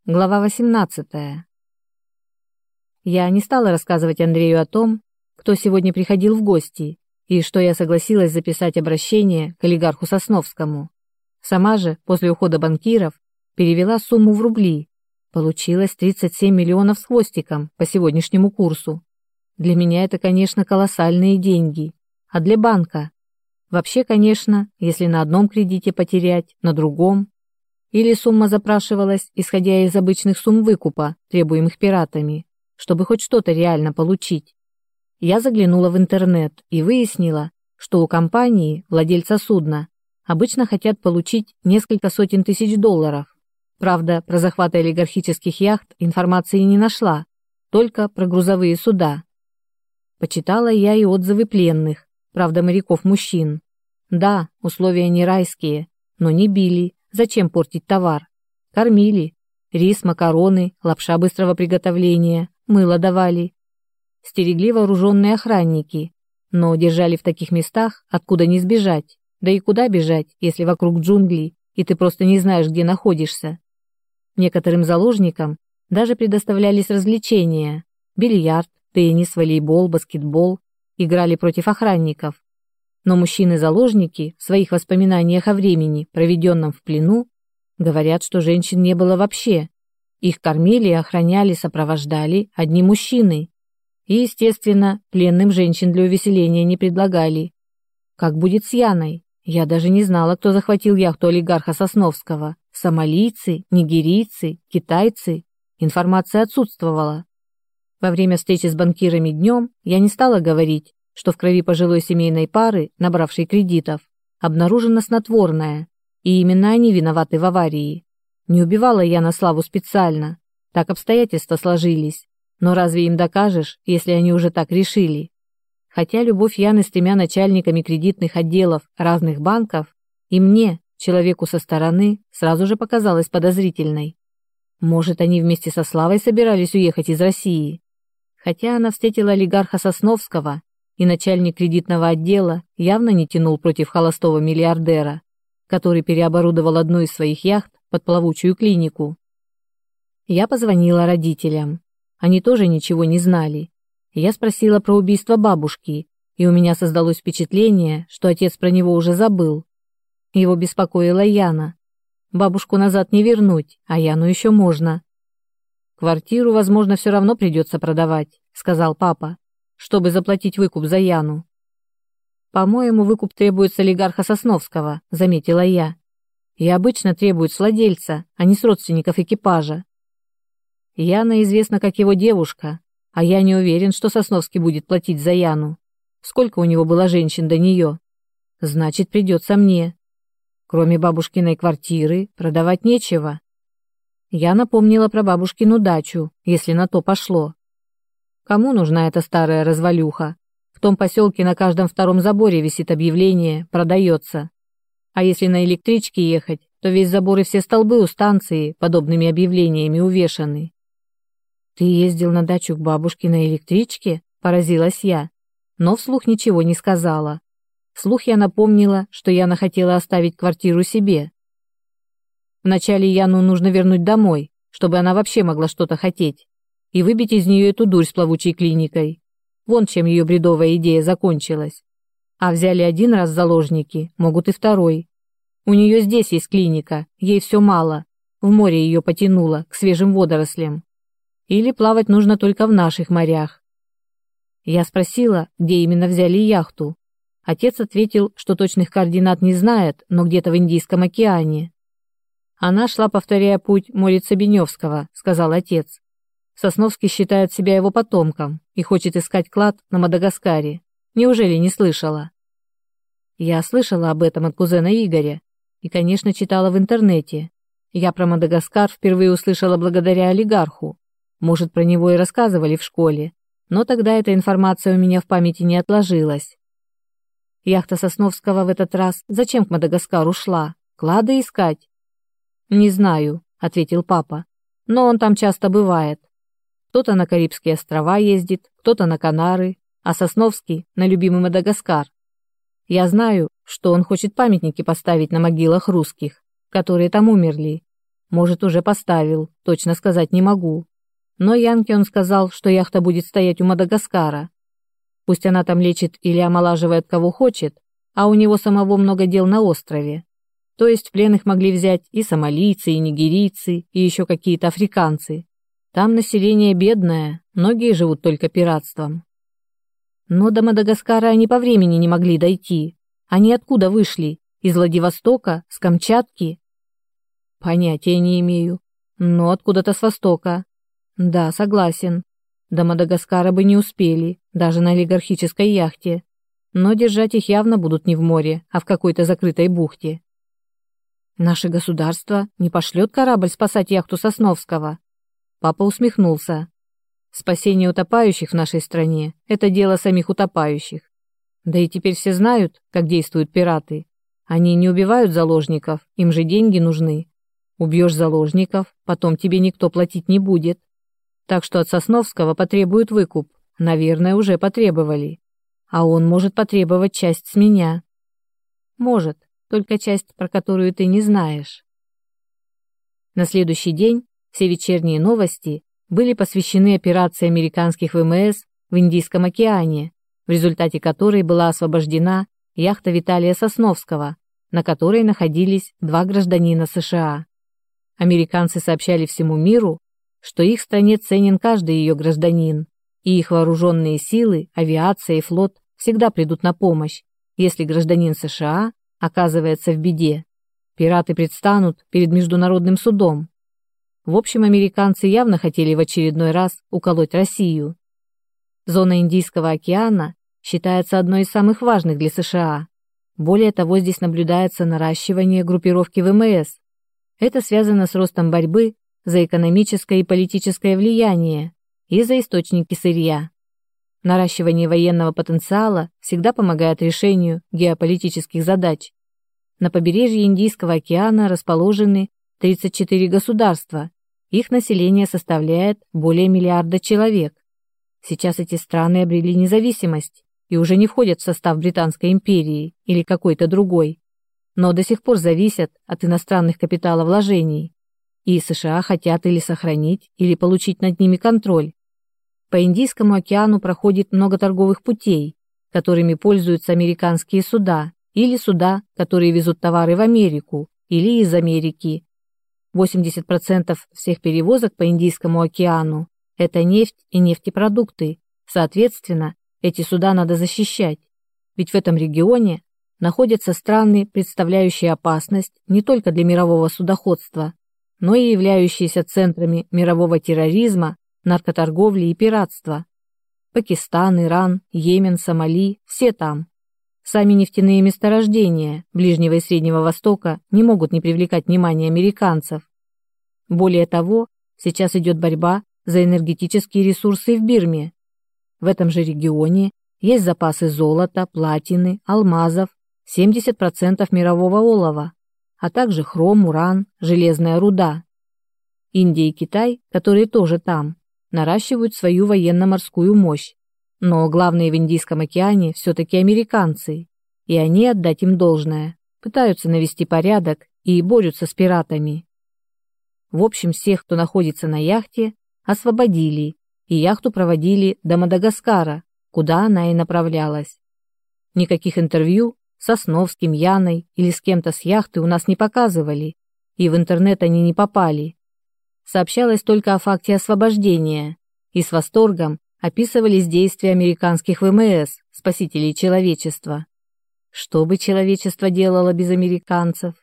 Глава 18. Я не стала рассказывать Андрею о том, кто сегодня приходил в гости, и что я согласилась записать обращение к олигарху Сосновскому. Сама же, после ухода банкиров, перевела сумму в рубли. Получилось 37 миллионов с хвостиком по сегодняшнему курсу. Для меня это, конечно, колоссальные деньги. А для банка? Вообще, конечно, если на одном кредите потерять, на другом. Или сумма запрашивалась, исходя из обычных сумм выкупа, требуемых пиратами, чтобы хоть что-то реально получить. Я заглянула в интернет и выяснила, что у компании, владельца судна, обычно хотят получить несколько сотен тысяч долларов. Правда, про захваты олигархических яхт информации не нашла, только про грузовые суда. Почитала я и отзывы пленных, правда, моряков-мужчин. Да, условия не райские, но не били. Зачем портить товар? Кормили. Рис, макароны, лапша быстрого приготовления, мыло давали. Стерегли вооруженные охранники, но держали в таких местах, откуда не сбежать. Да и куда бежать, если вокруг джунгли, и ты просто не знаешь, где находишься. Некоторым заложникам даже предоставлялись развлечения. Бильярд, теннис, волейбол, баскетбол. Играли против охранников. Но мужчины-заложники в своих воспоминаниях о времени, проведенном в плену, говорят, что женщин не было вообще. Их кормили, охраняли, сопровождали одни мужчины. И, естественно, пленным женщин для увеселения не предлагали. Как будет с Яной? Я даже не знала, кто захватил яхту олигарха Сосновского. Сомалийцы, нигерийцы, китайцы. Информация отсутствовала. Во время встречи с банкирами днем я не стала говорить, что в крови пожилой семейной пары, набравшей кредитов, обнаружено снотворное, и именно они виноваты в аварии. Не убивала я на славу специально, так обстоятельства сложились, но разве им докажешь, если они уже так решили? Хотя любовь Яны с 3 начальниками кредитных отделов разных банков и мне, человеку со стороны, сразу же показалась подозрительной. Может, они вместе со Славой собирались уехать из России? Хотя она встретила олигарха Сосновского, и начальник кредитного отдела явно не тянул против холостого миллиардера, который переоборудовал одну из своих яхт под плавучую клинику. Я позвонила родителям. Они тоже ничего не знали. Я спросила про убийство бабушки, и у меня создалось впечатление, что отец про него уже забыл. Его беспокоила Яна. Бабушку назад не вернуть, а Яну еще можно. «Квартиру, возможно, все равно придется продавать», — сказал папа, чтобы заплатить выкуп за Яну. «По-моему, выкуп требует с олигарха Сосновского», — заметила я. «И обычно требуют с владельца, а не с родственников экипажа. Яна известна как его девушка, а я не уверен, что Сосновский будет платить за Яну. Сколько у него было женщин до нее? Значит, придется мне. Кроме бабушкиной квартиры, продавать нечего». Я напомнила про бабушкину дачу, если на то пошло. Кому нужна эта старая развалюха? В том поселке на каждом втором заборе висит объявление «Продается». А если на электричке ехать, то весь забор и все столбы у станции подобными объявлениями увешаны. «Ты ездил на дачу к бабушке на электричке?» – поразилась я, но вслух ничего не сказала. Вслух я напомнила, что Яна хотела оставить квартиру себе. Вначале Яну нужно вернуть домой, чтобы она вообще могла что-то хотеть, и выбить из нее эту дурь с плавучей клиникой. Вон чем ее бредовая идея закончилась. А взяли один раз заложники, могут и второй. У нее здесь есть клиника, ей все мало. В море ее потянуло, к свежим водорослям. Или плавать нужно только в наших морях. Я спросила, где именно взяли яхту. Отец ответил, что точных координат не знает, но где-то в Индийском океане. Она шла, повторяя путь Морица Беневского, сказал отец. Сосновский считает себя его потомком и хочет искать клад на Мадагаскаре. Неужели не слышала? Я слышала об этом от кузена Игоря и, конечно, читала в интернете. Я про Мадагаскар впервые услышала благодаря олигарху. Может, про него и рассказывали в школе, но тогда эта информация у меня в памяти не отложилась. Яхта Сосновского в этот раз зачем к Мадагаскару шла? Клады искать? «Не знаю», — ответил папа, — «но он там часто бывает. Кто-то на Карибские острова ездит, кто-то на Канары, а Сосновский — на любимый Мадагаскар. Я знаю, что он хочет памятники поставить на могилах русских, которые там умерли. Может, уже поставил, точно сказать не могу. Но Янке он сказал, что яхта будет стоять у Мадагаскара. Пусть она там лечит или омолаживает кого хочет, а у него самого много дел на острове. То есть в плен их могли взять и сомалийцы, и нигерийцы, и еще какие-то африканцы. Там население бедное, многие живут только пиратством. Но до Мадагаскара они по времени не могли дойти. Они откуда вышли? Из Владивостока? С Камчатки? Понятия не имею. Но откуда-то с востока. Да, согласен. До Мадагаскара бы не успели, даже на олигархической яхте. Но держать их явно будут не в море, а в какой-то закрытой бухте. Наше государство не пошлет корабль спасать яхту Сосновского. Папа усмехнулся. Спасение утопающих в нашей стране – это дело самих утопающих. Да и теперь все знают, как действуют пираты. Они не убивают заложников, им же деньги нужны. Убьешь заложников, потом тебе никто платить не будет. Так что от Сосновского потребуют выкуп. Наверное, уже потребовали. А он может потребовать часть с меня. Может, только часть, про которую ты не знаешь. На следующий день все вечерние новости были посвящены операции американских ВМС в Индийском океане, в результате которой была освобождена яхта Виталия Сосновского, на которой находились 2 гражданина США. Американцы сообщали всему миру, что их стране ценен каждый ее гражданин, и их вооруженные силы, авиация и флот всегда придут на помощь, если гражданин США оказывается в беде. Пираты предстанут перед международным судом. В общем, американцы явно хотели в очередной раз уколоть Россию. Зона Индийского океана считается одной из самых важных для США. Более того, здесь наблюдается наращивание группировки ВМС. Это связано с ростом борьбы за экономическое и политическое влияние и за источники сырья. Наращивание военного потенциала всегда помогает решению геополитических задач. На побережье Индийского океана расположены 34 государства. Их население составляет более миллиарда человек. Сейчас эти страны обрели независимость и уже не входят в состав Британской империи или какой-то другой, но до сих пор зависят от иностранных капиталовложений. И США хотят или сохранить, или получить над ними контроль. По Индийскому океану проходит много торговых путей, которыми пользуются американские суда, или суда, которые везут товары в Америку, или из Америки. 80% всех перевозок по Индийскому океану – это нефть и нефтепродукты. Соответственно, эти суда надо защищать. Ведь в этом регионе находятся страны, представляющие опасность не только для мирового судоходства, но и являющиеся центрами мирового терроризма, наркоторговли и пиратства. Пакистан, Иран, Йемен, Сомали – все там. Сами нефтяные месторождения Ближнего и Среднего Востока не могут не привлекать внимания американцев. Более того, сейчас идет борьба за энергетические ресурсы в Бирме. В этом же регионе есть запасы золота, платины, алмазов, 70% мирового олова, а также хром, уран, железная руда. Индия и Китай, которые тоже там, наращивают свою военно-морскую мощь. Но главные в Индийском океане все-таки американцы, и они, отдать им должное, пытаются навести порядок и борются с пиратами. В общем, всех, кто находится на яхте, освободили, и яхту проводили до Мадагаскара, куда она и направлялась. Никаких интервью с Сосновским, Яной или с кем-то с яхты у нас не показывали, и в интернет они не попали. Сообщалось только о факте освобождения, и с восторгом описывались действия американских ВМС, спасителей человечества. Что бы человечество делало без американцев?